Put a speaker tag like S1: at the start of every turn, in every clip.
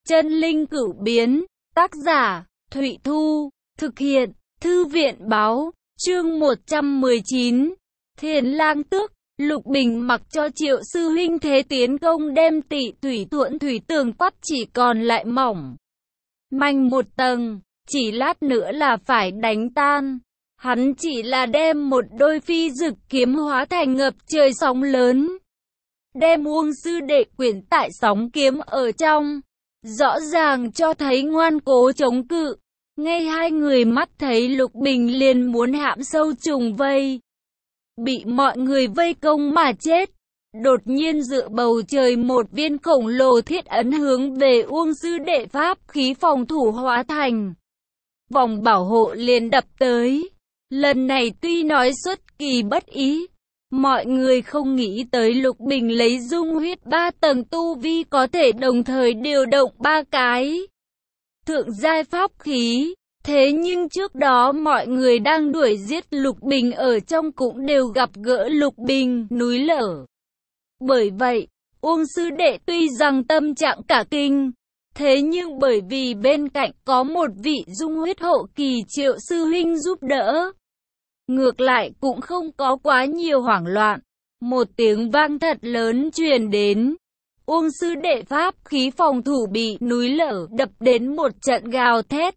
S1: Chân linh cửu biến, tác giả, Thụy Thu, thực hiện, Thư viện báo, chương 119, Thiền Lang Tước. Lục Bình mặc cho Triệu sư huynh thế tiến công đem Tị Thủy Thuận thủy tường quắt chỉ còn lại mỏng manh một tầng, chỉ lát nữa là phải đánh tan. Hắn chỉ là đem một đôi phi dực kiếm hóa thành ngập trời sóng lớn, đem Uông sư đệ quyển tại sóng kiếm ở trong, rõ ràng cho thấy ngoan cố chống cự. Ngay hai người mắt thấy Lục Bình liền muốn hãm sâu trùng vây, bị mọi người vây công mà chết. Đột nhiên dựa bầu trời một viên khổng lồ thiết ấn hướng về Uông sư đệ pháp khí phòng thủ hóa thành vòng bảo hộ liền đập tới. Lần này tuy nói xuất kỳ bất ý, mọi người không nghĩ tới Lục Bình lấy dung huyết 3 tầng tu vi có thể đồng thời điều động 3 cái thượng giai pháp khí. Thế nhưng trước đó mọi người đang đuổi giết Lục Bình ở trong cũng đều gặp gỡ Lục Bình núi lở. Bởi vậy, Uông sư đệ tuy rằng tâm trạng cả kinh, thế nhưng bởi vì bên cạnh có một vị dung huyết hộ kỳ Triệu sư huynh giúp đỡ, ngược lại cũng không có quá nhiều hoảng loạn. Một tiếng vang thật lớn truyền đến, Uông sư đệ pháp khí phòng thủ bị núi lở đập đến một trận gào thét,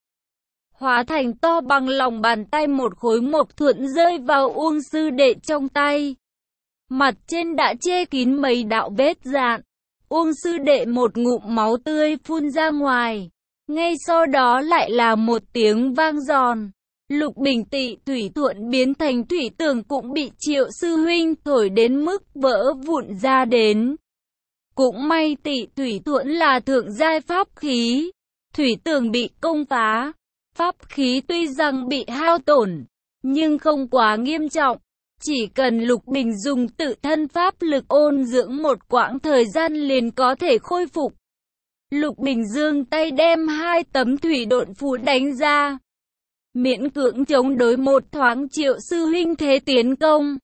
S1: hóa thành to bằng lòng bàn tay một khối mộc thuận rơi vào Uông sư đệ trong tay. Mặt trên đã che kín mấy đạo vết rạn. Uông sư đệ một ngụm máu tươi phun ra ngoài. Ngay sau đó lại là một tiếng vang giòn. Lục Bình Tị Thủy Thuận biến thành thủy tường cũng bị Triệu sư huynh thổi đến mức vỡ vụn ra đến. Cũng may Tị Thủy Thuận là thượng giai pháp khí, thủy tường bị công phá. Pháp khí tuy rằng bị hao tổn, nhưng không quá nghiêm trọng. Chỉ cần Lục Bình dùng tự thân pháp lực ôn dưỡng một quãng thời gian liền có thể khôi phục. Lục Bình giương tay đem 2 tấm thủy độn phù đánh ra, miễn cưỡng chống đối một thoáng Triệu sư huynh thế tiến công.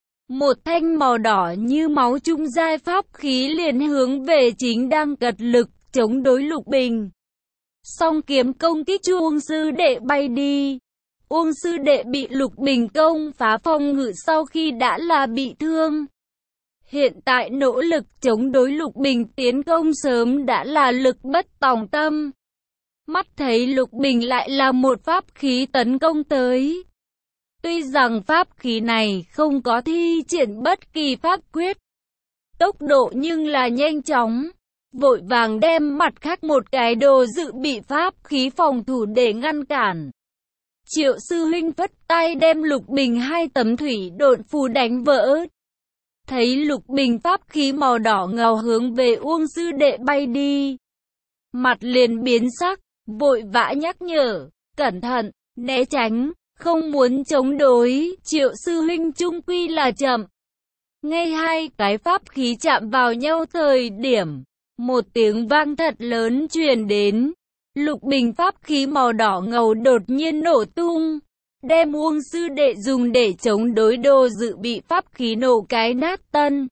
S1: Một thanh màu đỏ như máu trung giai pháp khí liền hướng về chính đang cật lực chống đối Lục Bình. Song kiếm công kích Uông sư đệ bay đi. Uông sư đệ bị Lục Bình công phá phòng ngự sau khi đã là bị thương. Hiện tại nỗ lực chống đối Lục Bình tiến công sớm đã là lực bất tòng tâm. Mắt thấy Lục Bình lại là một pháp khí tấn công tới. Tuy rằng pháp khí này không có thi triển bất kỳ pháp quyết, tốc độ nhưng là nhanh chóng. Vội vàng đem mặt khác một cái đồ dự bị pháp khí phòng thủ để ngăn cản. Triệu sư huynh phất tay đem Lục Bình 2 tấm thủy độn phù đánh vỡ. Thấy Lục Bình pháp khí màu đỏ ngầu hướng về Uông sư đệ bay đi, mặt liền biến sắc, vội vã nhắc nhở, cẩn thận, né tránh, không muốn chống đối. Triệu sư huynh chung quy là chậm. Ngay hai cái pháp khí chạm vào nhau thời điểm, một tiếng vang thật lớn truyền đến. Lục Bình pháp khí màu đỏ ngầu đột nhiên nổ tung, đem Uông sư đệ dùng để chống đối đồ dự bị pháp khí nổ cái nát tân.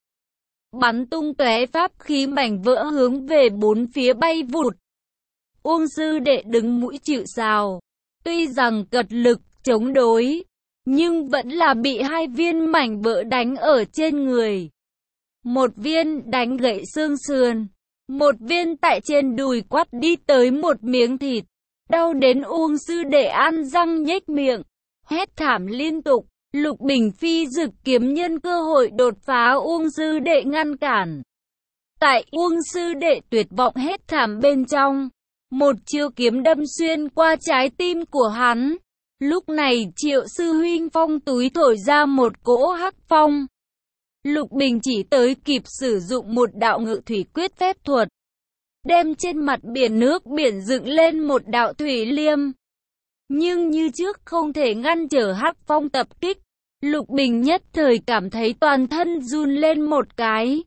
S1: Bắn tung tóe pháp khí mảnh vỡ hướng về bốn phía bay vụt. Uông sư đệ đứng mũi chịu sào, tuy rằng cật lực chống đối, nhưng vẫn là bị 2 viên mảnh vỡ đánh ở trên người. Một viên đánh gãy xương sườn, một viên tại trên đùi quắt đi tới một miếng thịt, đau đến Uông sư đệ ăn răng nhếch miệng, hét thảm liên tục. Lục Bình phi dực kiếm nhân cơ hội đột phá Uông sư đệ ngăn cản. Tại Uông sư đệ tuyệt vọng hét thảm bên trong, một chiêu kiếm đâm xuyên qua trái tim của hắn. Lúc này Triệu sư huynh phong túi thổi ra một cỗ hắc phong. Lục Bình chỉ tới kịp sử dụng một đạo ngự thủy quyết phép thuật, đem trên mặt biển nước biển dựng lên một đạo thủy liêm. Nhưng như trước không thể ngăn trở hắc phong tập kích. Lục Bình nhất thời cảm thấy toàn thân run lên một cái.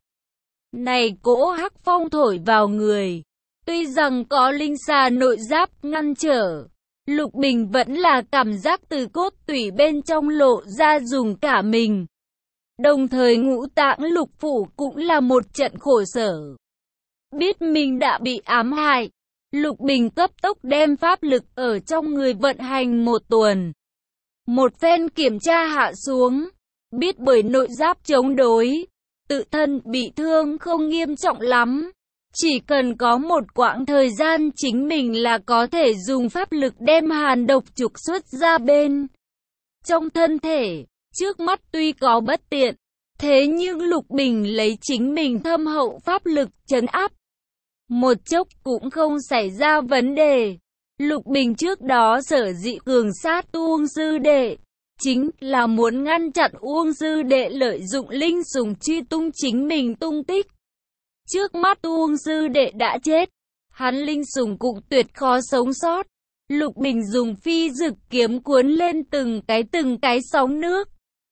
S1: Này cỗ hắc phong thổi vào người, tuy rằng có linh xà nội giáp ngăn trở, Lục Bình vẫn là cảm giác từ cốt tủy bên trong lộ ra dùng cả mình. Đồng thời ngũ tạng lục phủ cũng là một trận khổ sở. Biết mình đã bị ám hại, Lục Bình cấp tốc đem pháp lực ở trong người vận hành một tuần. Một phen kiểm tra hạ xuống, biết bởi nội giáp chống đối, tự thân bị thương không nghiêm trọng lắm. Chỉ cần có một quãng thời gian chính mình là có thể dùng pháp lực đem hàn độc trục xuất ra bên trong thân thể. Trước mắt tuy có bất tiện, thế nhưng Lục Bình lấy chính mình thâm hậu pháp lực trấn áp, một chốc cũng không xảy ra vấn đề. Lục Bình trước đó sở dĩ cường sát Uông sư đệ, chính là muốn ngăn chặn Uông sư đệ lợi dụng linh sủng truy tung chính mình tung tích. Trước mắt Uông sư đệ đã chết, hắn linh sủng cũng tuyệt khó sống sót. Lục Bình dùng phi dực kiếm cuốn lên từng cái sóng nước,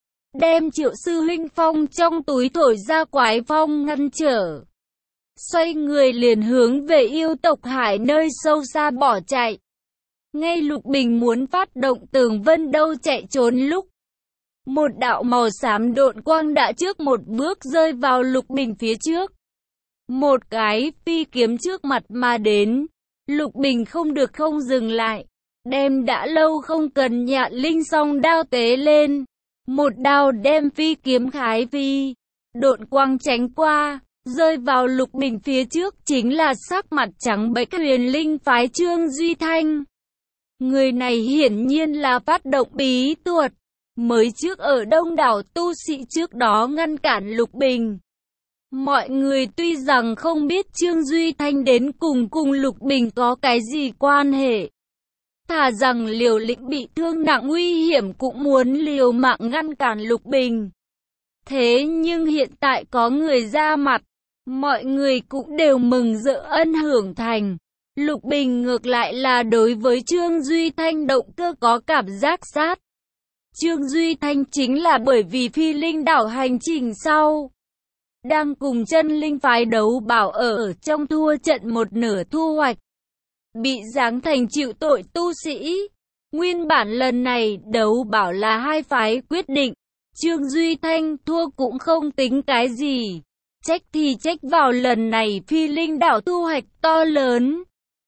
S1: đem Triệu sư huynh phong trong túi thổi ra quái phong ngăn trở. Xoay người liền hướng về yêu tộc hải nơi sâu xa bỏ chạy. Ngay Lục Bình muốn phát động tường vân đâu chạy trốn lúc, một đạo màu xám độn quang đã trước một bước rơi vào Lục Bình phía trước. Một cái phi kiếm trước mặt mà đến, Lục Bình không được không dừng lại, đem đã lâu không cần nhạn linh song đao tế lên. Một đao đem phi kiếm khái phi, độn quang tránh qua, rơi vào Lục Bình phía trước chính là sắc mặt trắng bệch Huyền Linh phái Trương Duy Thanh. Người này hiển nhiên là phát động bí thuật, mới trước ở đông đảo tu sĩ trước đó ngăn cản Lục Bình. Mọi người tuy rằng không biết Trương Duy Thanh đến cùng Lục Bình có cái gì quan hệ, thà rằng liều lĩnh bị thương nặng nguy hiểm cũng muốn liều mạng ngăn cản Lục Bình. Thế nhưng hiện tại có người ra mặt, mọi người cũng đều mừng rỡ ân hưởng thành. Lục Bình ngược lại là đối với Trương Duy Thanh động cơ có cảm giác sát. Trương Duy Thanh chính là bởi vì phi linh đảo hành trình sau, đang cùng chân linh phái đấu bảo ở trong thua trận một nửa thu hoạch, bị giáng thành chịu tội tu sĩ. Nguyên bản lần này đấu bảo là hai phái quyết định, Trương Duy Thanh thua cũng không tính cái gì. Trách thì trách vào lần này phi linh đảo thu hoạch to lớn.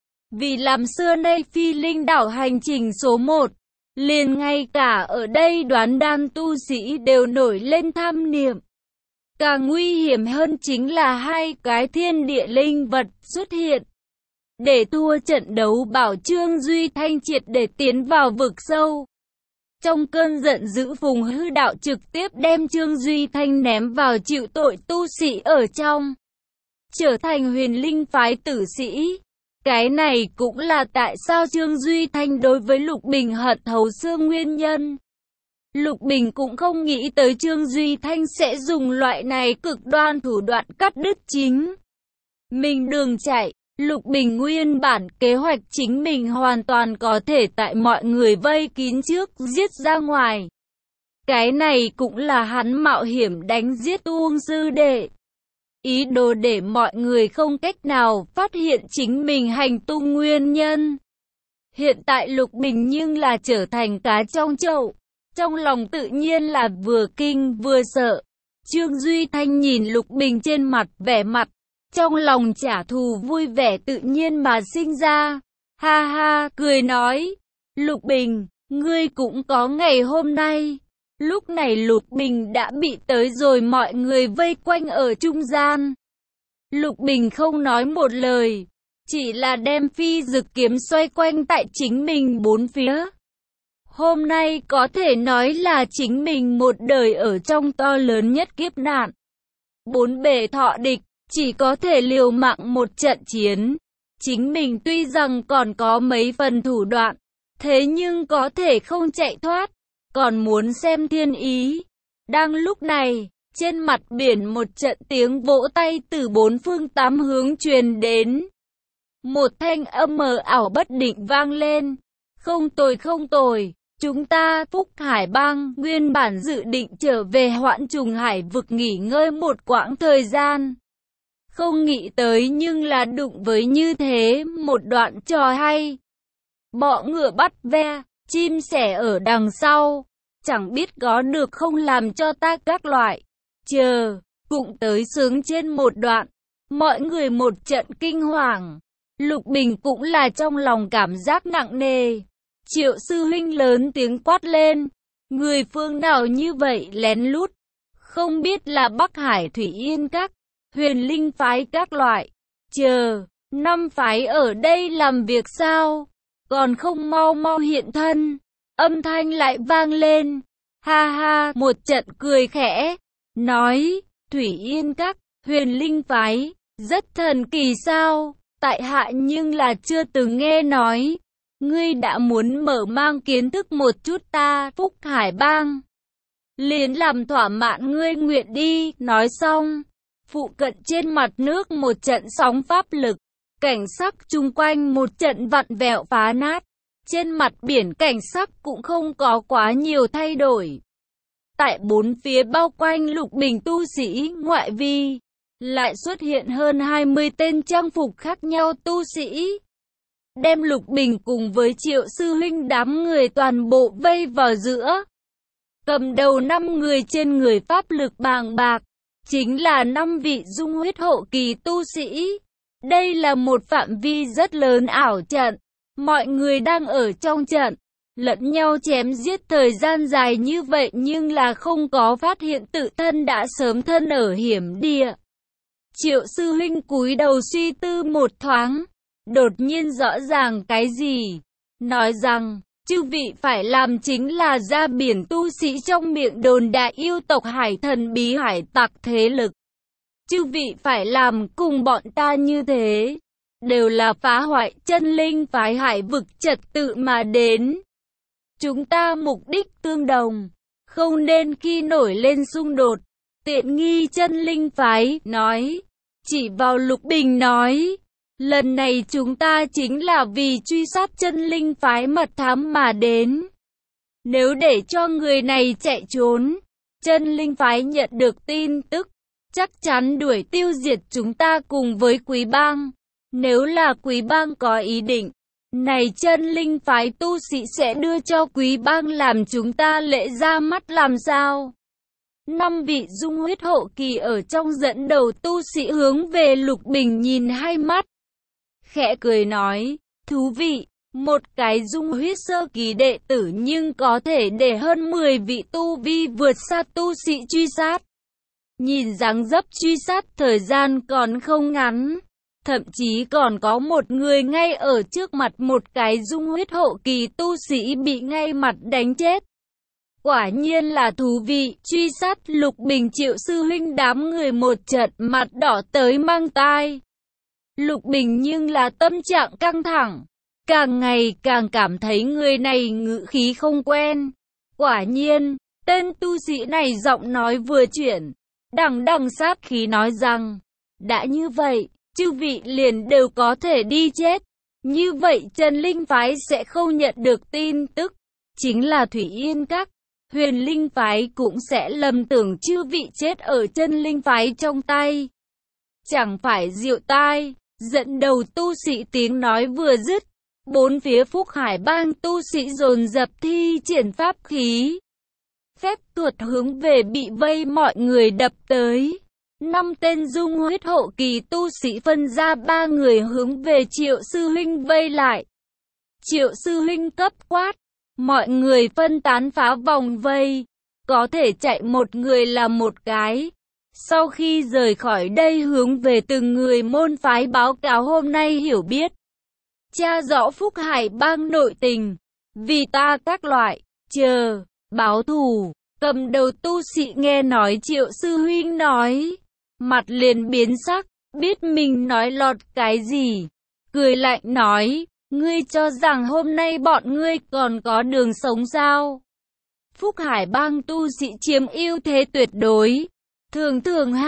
S1: Vì làm xưa nay phi linh đảo hành trình số 1, liền ngay cả ở đây đoán đan tu sĩ đều nổi lên tham niệm. Càng nguy hiểm hơn chính là hai cái thiên địa linh vật xuất hiện. Để thua trận đấu bảo Trương Duy Thanh triệt để tiến vào vực sâu. Trong cơn giận dữ Phùng Hư Đạo trực tiếp đem Trương Duy Thanh ném vào chịu tội tu sĩ ở trong, trở thành Huyền Linh phái tử sĩ. Cái này cũng là tại sao Trương Duy Thanh đối với Lục Bình hận thấu xương nguyên nhân. Lục Bình cũng không nghĩ tới Trương Duy Thanh sẽ dùng loại này cực đoan thủ đoạn cắt đứt chính mình đường chạy. Lục Bình nguyên bản kế hoạch chính mình hoàn toàn có thể tại mọi người vây kín trước giết ra ngoài. Cái này cũng là hắn mạo hiểm đánh giết Uông sư đệ, ý đồ để mọi người không cách nào phát hiện chính mình hành tung nguyên nhân. Hiện tại Lục Bình nhưng là trở thành cá trong chậu, trong lòng tự nhiên là vừa kinh vừa sợ. Trương Duy Thanh nhìn Lục Bình trên mặt vẻ mặt, trong lòng trả thù vui vẻ tự nhiên mà sinh ra. Ha ha, cười nói, Lục Bình, ngươi cũng có ngày hôm nay. Lúc này Lục Bình đã bị tới rồi mọi người vây quanh ở trung gian. Lục Bình không nói một lời, chỉ là đem phi dực kiếm xoay quanh tại chính mình bốn phía. Hôm nay có thể nói là chính mình một đời ở trong to lớn nhất kiếp nạn. Bốn bề thọ địch, chỉ có thể liều mạng một trận chiến. Chính mình tuy rằng còn có mấy phần thủ đoạn, thế nhưng có thể không chạy thoát, còn muốn xem thiên ý. Đang lúc này, trên mặt biển một trận tiếng vỗ tay từ bốn phương tám hướng truyền đến. Một thanh âm mờ ảo bất định vang lên. Không tồi không tồi, chúng ta Phúc Hải Bang nguyên bản dự định trở về Hoạn Trùng Hải vực nghỉ ngơi một quãng thời gian. Không nghĩ tới nhưng là đụng với như thế một đoạn trò hay. Bọ ngựa bắt ve, chim sẻ ở đằng sau, chẳng biết có được không làm cho ta các loại. Chờ, cũng tới sướng trên một đoạn, mọi người một trận kinh hoàng. Lục Bình cũng là trong lòng cảm giác nặng nề. Triệu sư huynh lớn tiếng quát lên. Người phương nào như vậy lén lút? Không biết là Bắc Hải Thủy Yên Các, Huyền Linh phái các loại. Chờ, 5 phái ở đây làm việc sao? Còn không mau mau hiện thân. Âm thanh lại vang lên. Ha ha, một trận cười khẽ. Nói, Thủy Yên Các, Huyền Linh phái, rất thần kỳ sao? Tại hạ nhưng là chưa từng nghe nói. Ngươi đã muốn mở mang kiến thức một chút ta, Phúc Hải Bang. Liền làm thỏa mãn ngươi nguyện đi. Nói xong, phụ cận trên mặt nước một trận sóng pháp lực. Cảnh sắc chung quanh một trận vặn vẹo phá nát. Trên mặt biển cảnh sắc cũng không có quá nhiều thay đổi. Tại bốn phía bao quanh Lục Bình tu sĩ ngoại vi, lại xuất hiện hơn 20 tên trang phục khác nhau tu sĩ. Đem Lục Bình cùng với Triệu sư huynh đám người toàn bộ vây vào giữa. Cầm đầu 5 người trên người pháp lực bàng bạc, chính là 5 vị dung huyết hộ kỳ tu sĩ. Đây là một phạm vi rất lớn ảo trận. Mọi người đang ở trong trận, lẫn nhau chém giết thời gian dài như vậy nhưng là không có phát hiện tự thân đã sớm thân ở hiểm địa. Triệu sư huynh cúi đầu suy tư một thoáng, đột nhiên rõ ràng cái gì, nói rằng, chư vị phải làm chính là ra biển tu sĩ trong miệng đồn đại yêu tộc hải thần bí hải tặc thế lực. Chư vị phải làm cùng bọn ta như thế, đều là phá hoại chân linh phái hải vực trật tự mà đến. Chúng ta mục đích tương đồng, không nên khi nổi lên xung đột. Tiện nghi chân linh phái nói, chỉ vào Lục Bình nói, lần này chúng ta chính là vì truy sát chân linh phái mật thám mà đến. Nếu để cho người này chạy trốn, chân linh phái nhận được tin tức, chắc chắn đuổi tiêu diệt chúng ta cùng với Quý Bang. Nếu là Quý Bang có ý định, này chân linh phái tu sĩ sẽ đưa cho Quý Bang làm chúng ta lễ ra mắt làm sao? 5 vị dung huyết hộ kỳ ở trong dẫn đầu tu sĩ hướng về Lục Bình nhìn hai mắt. Khẽ cười nói, thú vị, một cái dung huyết sơ kỳ đệ tử nhưng có thể để hơn 10 vị tu vi vượt xa tu sĩ truy sát. Nhìn dáng dấp truy sát thời gian còn không ngắn. Thậm chí còn có một người ngay ở trước mặt một cái dung huyết hộ kỳ tu sĩ bị ngay mặt đánh chết. Quả nhiên là thú vị, truy sát Lục Bình Triệu sư huynh đám người một trận mặt đỏ tới mang tai. Lục Bình nhưng là tâm trạng căng thẳng, càng ngày càng cảm thấy người này ngữ khí không quen. Quả nhiên, tên tu sĩ này giọng nói vừa chuyển, đằng đằng sát khí nói rằng, đã như vậy, chư vị liền đều có thể đi chết. Như vậy chân linh phái sẽ không nhận được tin tức, chính là Thủy Yên Các, Huyền Linh phái cũng sẽ lầm tưởng chư vị chết ở chân linh phái trong tay. Chẳng phải diệu tai, dẫn đầu tu sĩ tiếng nói vừa dứt, bốn phía Phúc Hải Bang tu sĩ dồn dập thi triển pháp khí. Phép thuật hướng về bị vây mọi người đập tới. 5 tên dung huyết hộ kỳ tu sĩ phân ra 3 người hướng về Triệu sư huynh vây lại. Triệu sư huynh cấp quát, mọi người phân tán phá vòng vây, có thể chạy một người là một cái. Sau khi rời khỏi đây hướng về từng người môn phái báo cáo hôm nay hiểu biết. Tra rõ Phúc Hải Bang nội tình, vì ta các loại, chờ, báo thù. Cầm đầu tu sĩ nghe nói Triệu sư huynh nói, mặt liền biến sắc, biết mình nói lọt cái gì. Cười lạnh nói, ngươi cho rằng hôm nay bọn ngươi còn có đường sống sao? Phúc Hải Bang tu sĩ chiếm ưu thế tuyệt đối. Thường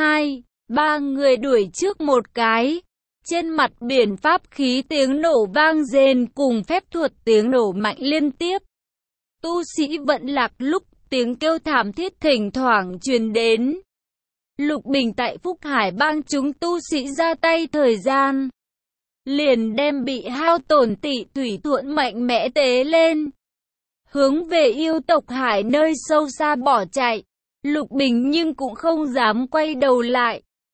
S1: 2-3 người đuổi trước một cái. Trên mặt biển pháp khí tiếng nổ vang rền cùng phép thuật tiếng nổ mạnh liên tiếp. Tu sĩ vận lạc lúc tiếng kêu thảm thiết thỉnh thoảng truyền đến. Lục Bình tại Phúc Hải Bang chúng tu sĩ ra tay thời gian, liền đem bị hao tổn Tị Thủy Thuận mạnh mẽ tế lên, hướng về yêu tộc hải nơi sâu xa bỏ chạy. Lục Bình nhưng cũng không dám quay đầu lại,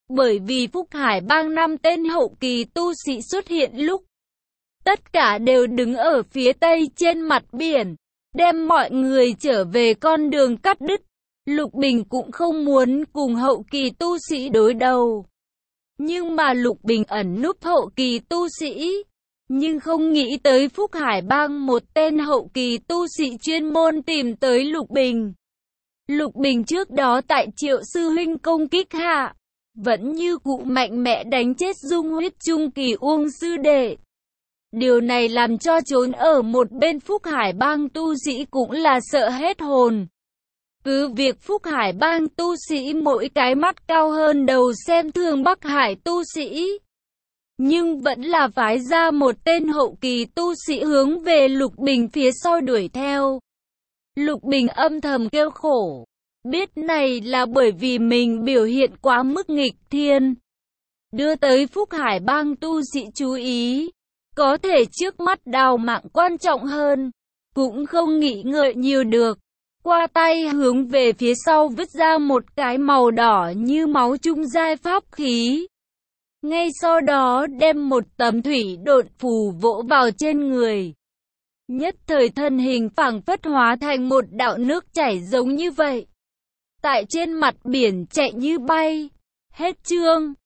S1: Bởi vì Phúc Hải Bang 5 tên hậu kỳ tu sĩ xuất hiện lúc tất cả đều đứng ở phía tây trên mặt biển, đem mọi người trở về con đường cắt đứt. Lục Bình cũng không muốn cùng hậu kỳ tu sĩ đối đầu. Nhưng mà Lục Bình ẩn núp hậu kỳ tu sĩ, nhưng không nghĩ tới Phúc Hải Bang một tên hậu kỳ tu sĩ chuyên môn tìm tới Lục Bình. Lục Bình trước đó tại Triệu sư huynh công kích hạ, vẫn như cũ mạnh mẽ đánh chết dung huyết trung kỳ Uông sư đệ. Điều này làm cho trốn ở một bên Phúc Hải Bang tu sĩ cũng là sợ hết hồn. Cứ việc Phúc Hải Bang tu sĩ mỗi cái mắt cao hơn đầu xem thường Bắc Hải tu sĩ, nhưng vẫn là phái ra một tên hậu kỳ tu sĩ hướng về Lục Bình phía sau đuổi theo. Lục Bình âm thầm kêu khổ, biết này là bởi vì mình biểu hiện quá mức nghịch thiên, đưa tới Phúc Hải Bang tu sĩ chú ý. Có thể trước mắt đào mạng quan trọng hơn, cũng không nghĩ ngợi nhiều được. Qua tay hướng về phía sau vứt ra một cái màu đỏ như máu trung giai pháp khí. Ngay sau đó đem một tấm thủy độn phù vỗ vào trên người. Nhất thời thân hình phảng phất hóa thành một đạo nước chảy giống như vậy. Tại trên mặt biển chạy như bay. Hết chương.